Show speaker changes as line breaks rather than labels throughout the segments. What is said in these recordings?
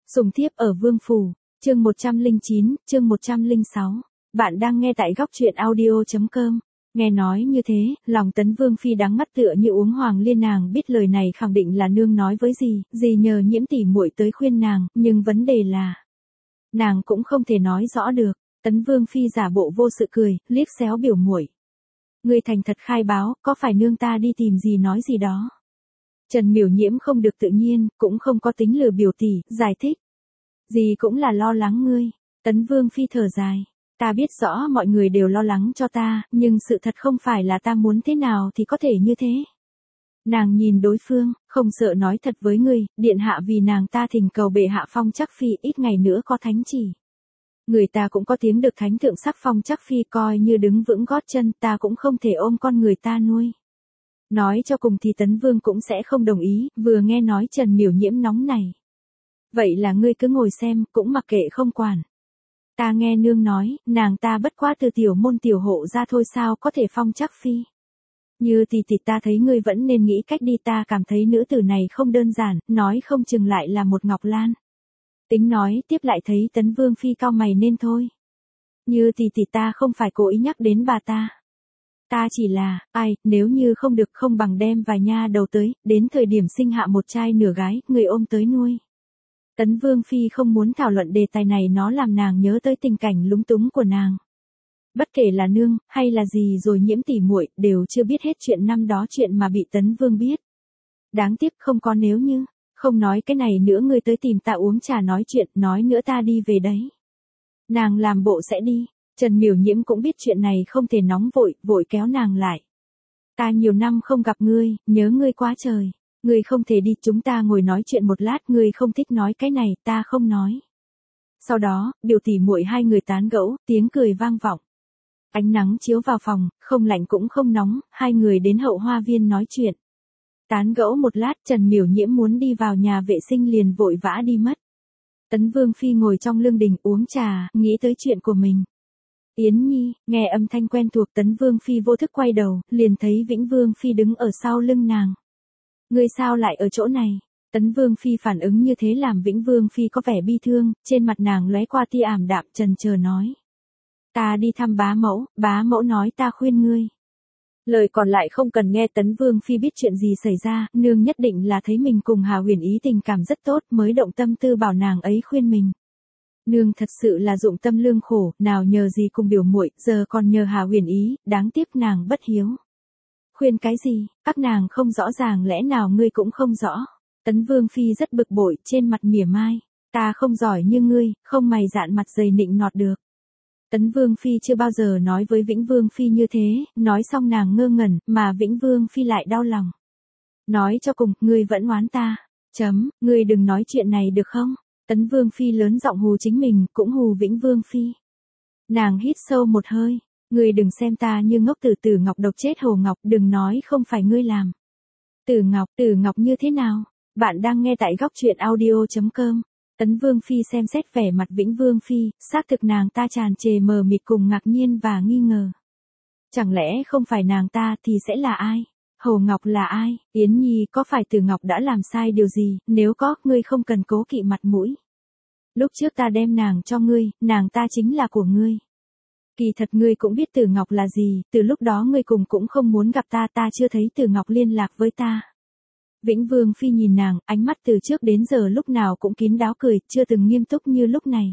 Sùng thiếp ở Vương Phủ, chương 109, chương 106. Bạn đang nghe tại góc truyện audio.com. Nghe nói như thế, lòng Tấn Vương Phi đắng ngắt tựa như uống hoàng liên, nàng biết lời này khẳng định là nương nói với dì nhờ Nhiễm tỷ muội tới khuyên nàng, nhưng vấn đề là nàng cũng không thể nói rõ được. Tấn Vương Phi giả bộ vô sự cười, liếc xéo biểu muội. Ngươi thành thật khai báo, có phải nương ta đi tìm gì nói gì đó? Trần Miểu Nhiễm không được tự nhiên, cũng không có tính lừa biểu tỷ, giải thích. Dì cũng là lo lắng ngươi. Tấn Vương Phi thở dài. Ta biết rõ mọi người đều lo lắng cho ta, nhưng sự thật không phải là ta muốn thế nào thì có thể như thế. Nàng nhìn đối phương, không sợ nói thật với ngươi, điện hạ vì nàng ta thỉnh cầu bệ hạ phong Trắc Phi, ít ngày nữa có thánh chỉ. Người ta cũng có tiếng được thánh thượng sắc phong Trắc Phi, coi như đứng vững gót chân, ta cũng không thể ôm con người ta nuôi. Nói cho cùng thì Tấn Vương cũng sẽ không đồng ý, vừa nghe nói Trần Miểu Nhiễm nóng này. Vậy là ngươi cứ ngồi xem, cũng mặc kệ không quản. Ta nghe nương nói, nàng ta bất quá từ tiểu môn tiểu hộ ra thôi, sao có thể phong Trắc Phi. Như tỷ ta thấy ngươi vẫn nên nghĩ cách đi, ta cảm thấy nữ tử này không đơn giản, nói không chừng lại là một Ngọc Lan. Tính nói tiếp lại thấy Tấn Vương Phi cau mày nên thôi. Như tỷ ta không phải cố ý nhắc đến bà ta. Ta chỉ là, nếu như không được không bằng đem vài nha đầu tới, đến thời điểm sinh hạ một trai nửa gái, người ôm tới nuôi. Tấn Vương Phi không muốn thảo luận đề tài này, nó làm nàng nhớ tới tình cảnh lúng túng của nàng. Bất kể là nương, hay là gì rồi Nhiễm tỷ muội đều chưa biết hết chuyện năm đó, chuyện mà bị Tấn Vương biết. Đáng tiếc không có nếu như, không nói cái này nữa, ngươi tới tìm ta uống trà nói chuyện, nói nữa ta đi về đấy. Nàng làm bộ sẽ đi. Trần Miểu Nhiễm cũng biết chuyện này không thể nóng vội kéo nàng lại. Ta nhiều năm không gặp ngươi, nhớ ngươi quá trời. Ngươi không thể đi, chúng ta ngồi nói chuyện một lát, ngươi không thích nói cái này, ta không nói. Sau đó, biểu tỷ muội hai người tán gẫu, tiếng cười vang vọng. Ánh nắng chiếu vào phòng, không lạnh cũng không nóng, hai người đến hậu hoa viên nói chuyện. Tán gẫu một lát, Trần Miểu Nhiễm muốn đi vào nhà vệ sinh liền vội vã đi mất. Tấn Vương Phi ngồi trong lương đình uống trà, nghĩ tới chuyện của mình. Yến Nhi, nghe âm thanh quen thuộc, Tấn Vương Phi vô thức quay đầu, liền thấy Vĩnh Vương Phi đứng ở sau lưng nàng. Ngươi sao lại ở chỗ này? Tấn Vương Phi phản ứng như thế làm Vĩnh Vương Phi có vẻ bi thương, trên mặt nàng lóe qua tia ảm đạm, chần chờ nói. Ta đi thăm bá mẫu nói ta khuyên ngươi. Lời còn lại không cần nghe. Tấn Vương Phi biết chuyện gì xảy ra, nương nhất định là thấy mình cùng Hà Huyền Ý tình cảm rất tốt mới động tâm tư bảo nàng ấy khuyên mình. Nương thật sự là dụng tâm lương khổ, nào nhờ gì cùng biểu muội, giờ còn nhờ Hà Huyền Ý, đáng tiếc nàng bất hiếu. Khuyên cái gì, các nàng không rõ ràng, lẽ nào ngươi cũng không rõ? Tấn Vương Phi rất bực bội, trên mặt mỉa mai. Ta không giỏi như ngươi, không mày dạn mặt dày nịnh nọt được. Tấn Vương Phi chưa bao giờ nói với Vĩnh Vương Phi như thế, nói xong nàng ngơ ngẩn, mà Vĩnh Vương Phi lại đau lòng. Nói cho cùng, ngươi vẫn oán ta. Ngươi đừng nói chuyện này được không? Tấn Vương Phi lớn giọng hù chính mình, cũng hù Vĩnh Vương Phi. Nàng hít sâu một hơi. Ngươi đừng xem ta như ngốc, Tử Ngọc độc chết Hồ Ngọc, đừng nói không phải ngươi làm. Tử Ngọc như thế nào? Bạn đang nghe tại góc truyện audio.com. Tấn Vương Phi xem xét vẻ mặt Vĩnh Vương Phi, xác thực nàng ta tràn trề mờ mịt cùng ngạc nhiên và nghi ngờ. Chẳng lẽ không phải nàng ta thì sẽ là ai? Hồ Ngọc là ai? Yến Nhi, có phải Tử Ngọc đã làm sai điều gì? Nếu có, ngươi không cần cố kỵ mặt mũi. Lúc trước ta đem nàng cho ngươi, nàng ta chính là của ngươi. Kỳ thật ngươi cũng biết Tử Ngọc là gì, từ lúc đó ngươi cùng cũng không muốn gặp ta, ta chưa thấy Tử Ngọc liên lạc với ta. Vĩnh Vương Phi nhìn nàng, ánh mắt từ trước đến giờ lúc nào cũng kín đáo cười, chưa từng nghiêm túc như lúc này.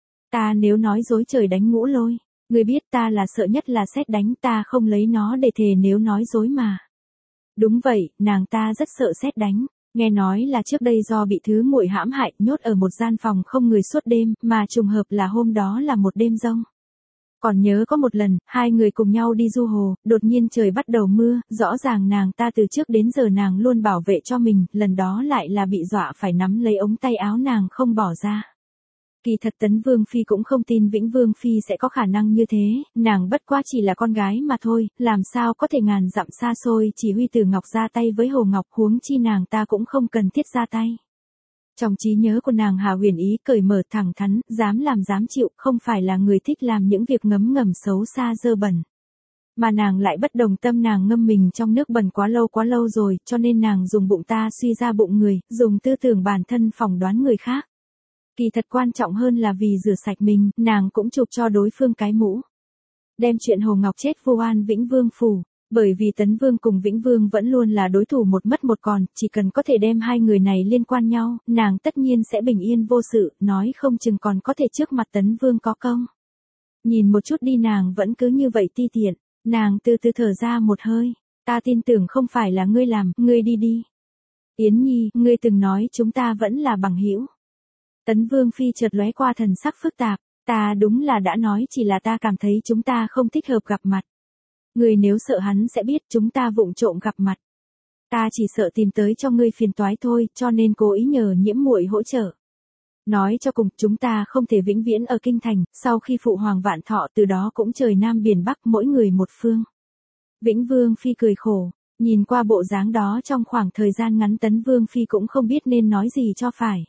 Ta nếu nói dối trời đánh ngũ lôi, ngươi biết ta là sợ nhất là sét đánh, ta không lấy nó để thề nếu nói dối mà. Đúng vậy, nàng ta rất sợ sét đánh. Nghe nói là trước đây do bị thứ muội hãm hại, nhốt ở một gian phòng không người suốt đêm, mà trùng hợp là hôm đó là một đêm giông. Còn nhớ có một lần, hai người cùng nhau đi du hồ, đột nhiên trời bắt đầu mưa, rõ ràng nàng ta từ trước đến giờ nàng luôn bảo vệ cho mình, lần đó lại là bị dọa phải nắm lấy ống tay áo nàng không bỏ ra. Kỳ thật Tấn Vương Phi cũng không tin Vĩnh Vương Phi sẽ có khả năng như thế, nàng bất quá chỉ là con gái mà thôi, làm sao có thể ngàn dặm xa xôi chỉ huy Tử Ngọc ra tay với Hồ Ngọc, huống chi nàng ta cũng không cần thiết ra tay. Trong trí nhớ của nàng Hà Huyền Ý cởi mở thẳng thắn, dám làm dám chịu, không phải là người thích làm những việc ngấm ngầm xấu xa dơ bẩn. Mà nàng lại bất đồng tâm, nàng ngâm mình trong nước bẩn quá lâu rồi, cho nên nàng dùng bụng ta suy ra bụng người, dùng tư tưởng bản thân phỏng đoán người khác. Kỳ thật quan trọng hơn là vì rửa sạch mình, nàng cũng chụp cho đối phương cái mũ. Đem chuyện Hồ Ngọc chết vu oan Vĩnh Vương phủ, bởi vì Tấn Vương cùng Vĩnh Vương vẫn luôn là đối thủ một mất một còn, chỉ cần có thể đem hai người này liên quan nhau, nàng tất nhiên sẽ bình yên vô sự, nói không chừng còn có thể trước mặt Tấn Vương có công. Nhìn một chút đi, nàng vẫn cứ như vậy ti tiện, nàng từ từ thở ra một hơi, ta tin tưởng không phải là ngươi làm, ngươi đi đi. Yến Nhi, ngươi từng nói chúng ta vẫn là bằng hữu. Tấn Vương phi chợt lóe qua thần sắc phức tạp, ta đúng là đã nói, chỉ là ta cảm thấy chúng ta không thích hợp gặp mặt. Ngươi nếu sợ hắn sẽ biết chúng ta vụng trộm gặp mặt. Ta chỉ sợ tìm tới cho ngươi phiền toái thôi, cho nên cố ý nhờ Nhiễm muội hỗ trợ. Nói cho cùng, chúng ta không thể vĩnh viễn ở kinh thành, sau khi phụ hoàng vạn thọ từ đó cũng trời Nam biển Bắc, mỗi người một phương. Vĩnh Vương phi cười khổ, nhìn qua bộ dáng đó trong khoảng thời gian ngắn Tấn Vương phi cũng không biết nên nói gì cho phải.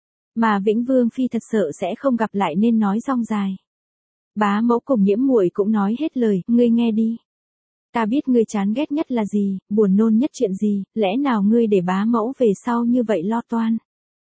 Mà Vĩnh Vương phi thật sợ sẽ không gặp lại nên nói rong dài. Bá mẫu cùng Nhiễm muội cũng nói hết lời, ngươi nghe đi. Ta biết ngươi chán ghét nhất là gì, buồn nôn nhất chuyện gì, lẽ nào ngươi để bá mẫu về sau như vậy lo toan.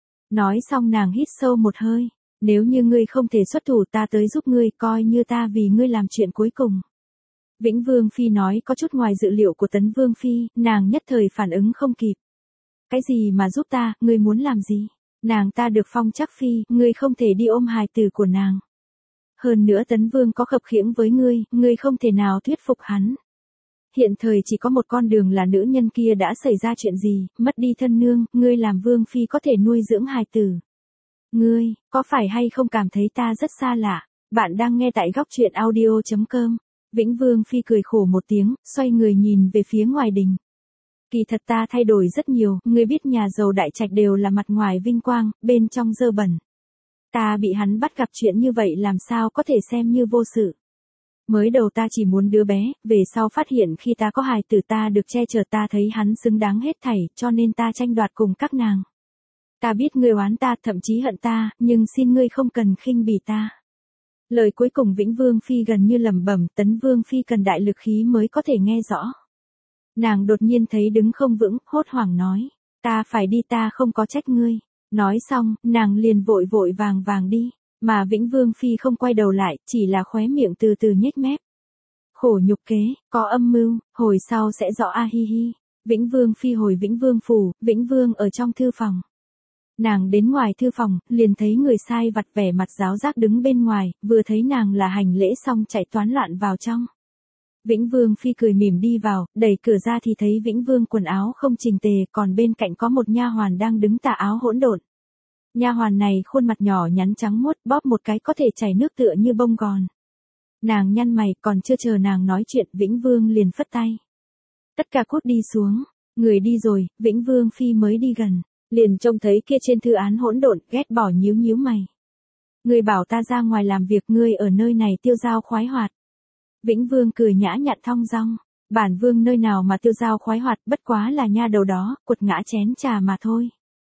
Nói xong nàng hít sâu một hơi, nếu như ngươi không thể xuất thủ ta tới giúp ngươi, coi như ta vì ngươi làm chuyện cuối cùng. Vĩnh Vương phi nói có chút ngoài dự liệu của Tấn Vương phi, nàng nhất thời phản ứng không kịp. Cái gì mà giúp ta, ngươi muốn làm gì? Nàng ta được phong chắc phi, ngươi không thể đi ôm hài tử của nàng. Hơn nữa Tấn Vương có khập khiễng với ngươi không thể nào thuyết phục hắn. Hiện thời chỉ có một con đường là nữ nhân kia đã xảy ra chuyện gì, mất đi thân nương, ngươi làm vương phi có thể nuôi dưỡng hài tử. Ngươi, có phải hay không cảm thấy ta rất xa lạ? Bạn đang nghe tại góc truyện audio.com. Vĩnh Vương phi cười khổ một tiếng, xoay người nhìn về phía ngoài đình. Kỳ thật ta thay đổi rất nhiều, ngươi biết nhà giàu đại trạch đều là mặt ngoài vinh quang, bên trong dơ bẩn. Ta bị hắn bắt gặp chuyện như vậy làm sao có thể xem như vô sự. Mới đầu ta chỉ muốn đứa bé, về sau phát hiện khi ta có hài tử ta được che chở, ta thấy hắn xứng đáng hết thảy, cho nên ta tranh đoạt cùng các nàng. Ta biết ngươi oán ta, thậm chí hận ta, nhưng xin ngươi không cần khinh bỉ ta. Lời cuối cùng Vĩnh Vương phi gần như lẩm bẩm, Tấn Vương phi cần đại lực khí mới có thể nghe rõ. Nàng đột nhiên thấy đứng không vững, hốt hoảng nói, ta phải đi, ta không có trách ngươi. Nói xong, nàng liền vội vội vàng vàng đi. Mà Vĩnh Vương phi không quay đầu lại, chỉ là khóe miệng từ từ nhếch mép. Khổ nhục kế, có âm mưu, hồi sau sẽ rõ a hi hi. Vĩnh Vương phi hồi Vĩnh Vương phủ, Vĩnh Vương ở trong thư phòng. Nàng đến ngoài thư phòng, liền thấy người sai vặt vẻ mặt giáo giác đứng bên ngoài, vừa thấy nàng là hành lễ xong chạy toán loạn vào trong. Vĩnh Vương phi cười mỉm đi vào, đẩy cửa ra thì thấy Vĩnh Vương quần áo không chỉnh tề, còn bên cạnh có một nha hoàn đang đứng tà áo hỗn độn. Nha hoàn này khuôn mặt nhỏ nhắn trắng muốt, bóp một cái có thể chảy nước tựa như bông gòn. Nàng nhăn mày, còn chưa chờ nàng nói chuyện, Vĩnh Vương liền phất tay. Tất cả cút đi xuống, người đi rồi, Vĩnh Vương phi mới đi gần, liền trông thấy kia trên thư án hỗn độn, ghét bỏ nhíu nhíu mày. Ngươi bảo ta ra ngoài làm việc, ngươi ở nơi này tiêu dao khoái hoạt. Vĩnh Vương cười nhã nhặn thong dong, bản vương nơi nào mà tiêu dao khoái hoạt, bất quá là nha đầu đó, quật ngã chén trà mà thôi.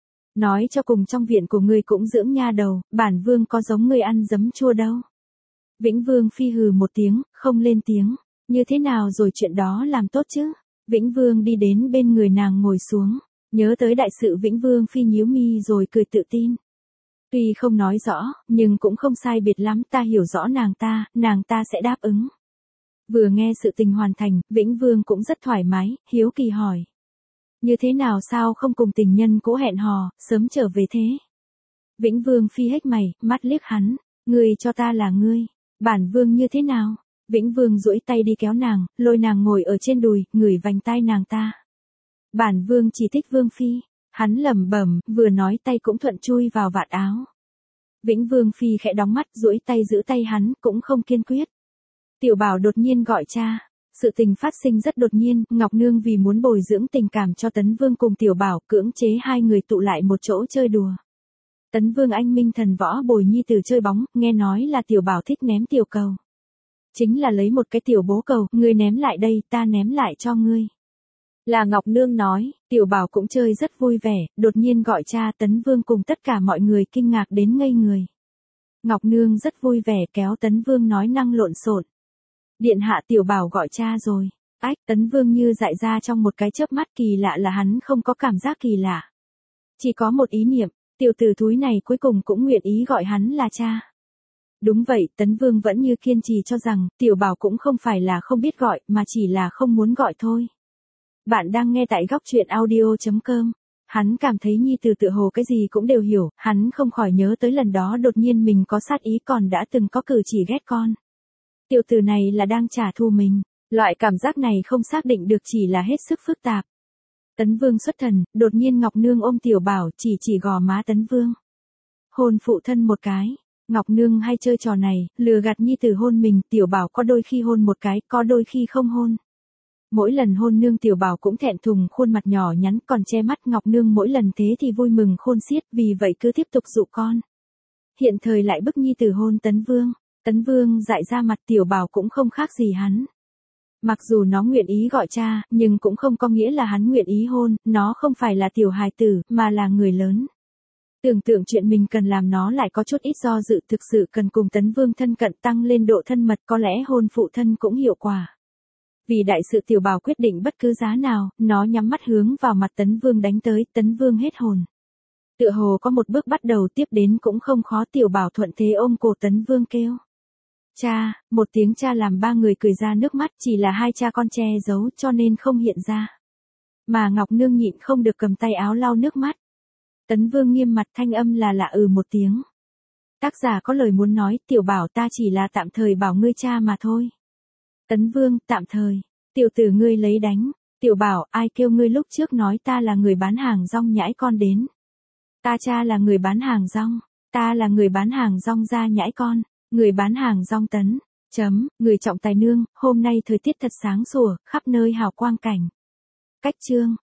Nói cho cùng trong viện của ngươi cũng dưỡng nha đầu, bản vương có giống ngươi ăn giấm chua đâu. Vĩnh Vương phi hừ một tiếng, không lên tiếng, như thế nào rồi chuyện đó làm tốt chứ? Vĩnh Vương đi đến bên người nàng ngồi xuống, nhớ tới đại sự Vĩnh Vương phi nhíu mi rồi cười tự tin. Tuy không nói rõ, nhưng cũng không sai biệt lắm, ta hiểu rõ nàng ta sẽ đáp ứng. Vừa nghe sự tình hoàn thành, Vĩnh Vương cũng rất thoải mái, hiếu kỳ hỏi. Như thế nào, sao không cùng tình nhân cũ hẹn hò, sớm trở về thế? Vĩnh Vương phi hếch mày, mắt liếc hắn, ngươi cho ta là ngươi, bản vương như thế nào? Vĩnh Vương duỗi tay đi kéo nàng, lôi nàng ngồi ở trên đùi, ngửi vành tai nàng ta. Bản vương chỉ thích Vương phi, hắn lẩm bẩm, vừa nói tay cũng thuận chui vào vạt áo. Vĩnh Vương phi khẽ đóng mắt, duỗi tay giữ tay hắn, cũng không kiên quyết. Tiểu Bảo đột nhiên gọi cha. Sự tình phát sinh rất đột nhiên, Ngọc Nương vì muốn bồi dưỡng tình cảm cho Tấn Vương cùng Tiểu Bảo, cưỡng chế hai người tụ lại một chỗ chơi đùa. Tấn Vương anh minh thần võ bồi nhi tử chơi bóng, nghe nói là Tiểu Bảo thích ném tiểu cầu. Chính là lấy một cái tiểu bố cầu, ngươi ném lại đây, ta ném lại cho ngươi. Là Ngọc Nương nói, Tiểu Bảo cũng chơi rất vui vẻ, đột nhiên gọi cha. Tấn Vương cùng tất cả mọi người kinh ngạc đến ngây người. Ngọc Nương rất vui vẻ kéo Tấn Vương nói năng lộn xộn. Điện hạ, Tiểu Bảo gọi cha rồi. Ách, Tấn Vương như dại ra trong một cái chớp mắt, kỳ lạ là hắn không có cảm giác kỳ lạ. Chỉ có một ý niệm, Tiểu tử thúi này cuối cùng cũng nguyện ý gọi hắn là cha. Đúng vậy, Tấn Vương vẫn như kiên trì cho rằng, Tiểu Bảo cũng không phải là không biết gọi, mà chỉ là không muốn gọi thôi. Bạn đang nghe tại góc truyện audio.com. Hắn cảm thấy nhi tử tự hồ cái gì cũng đều hiểu, hắn không khỏi nhớ tới lần đó đột nhiên mình có sát ý còn đã từng có cử chỉ ghét con. Tiểu tử này là đang trả thù mình, loại cảm giác này không xác định được chỉ là hết sức phức tạp. Tấn Vương xuất thần, đột nhiên Ngọc Nương ôm Tiểu Bảo chỉ gò má Tấn Vương. Hôn phụ thân một cái. Ngọc Nương hay chơi trò này, lừa gạt nhi tử hôn mình, Tiểu Bảo có đôi khi hôn một cái, có đôi khi không hôn. Mỗi lần hôn nương Tiểu Bảo cũng thẹn thùng khuôn mặt nhỏ nhắn còn che mắt Ngọc Nương mỗi lần thế thì vui mừng khôn xiết vì vậy cứ tiếp tục dụ con. Hiện thời lại bức nhi tử hôn Tấn Vương dại ra mặt Tiểu Bảo cũng không khác gì hắn. Mặc dù nó nguyện ý gọi cha, nhưng cũng không có nghĩa là hắn nguyện ý hôn, nó không phải là tiểu hài tử, mà là người lớn. Tưởng tượng chuyện mình cần làm nó lại có chút ít do dự thực sự cần cùng Tấn Vương thân cận tăng lên độ thân mật có lẽ hôn phụ thân cũng hiệu quả. Vì đại sự Tiểu Bảo quyết định bất cứ giá nào, nó nhắm mắt hướng vào mặt Tấn Vương đánh tới, Tấn Vương hết hồn. Tựa hồ có một bước bắt đầu tiếp đến cũng không khó Tiểu Bảo thuận thế ôm cổ Tấn Vương kêu. Cha, một tiếng cha làm ba người cười ra nước mắt chỉ là hai cha con che giấu cho nên không hiện ra. Mà Ngọc Nương nhịn không được cầm tay áo lau nước mắt. Tấn Vương nghiêm mặt thanh âm là lạ một tiếng. Tác giả có lời muốn nói, Tiểu Bảo ta chỉ là tạm thời bảo ngươi cha mà thôi. Tấn Vương, tạm thời, tiểu tử ngươi lấy đánh. Tiểu Bảo, ai kêu ngươi lúc trước nói ta là người bán hàng rong nhãi con đến. Ta cha là người bán hàng rong, ta là người bán hàng rong ra nhãi con, người bán hàng rong Tấn. Người trọng tài nương, hôm nay thời tiết thật sáng sủa, khắp nơi hào quang cảnh. Cách chương.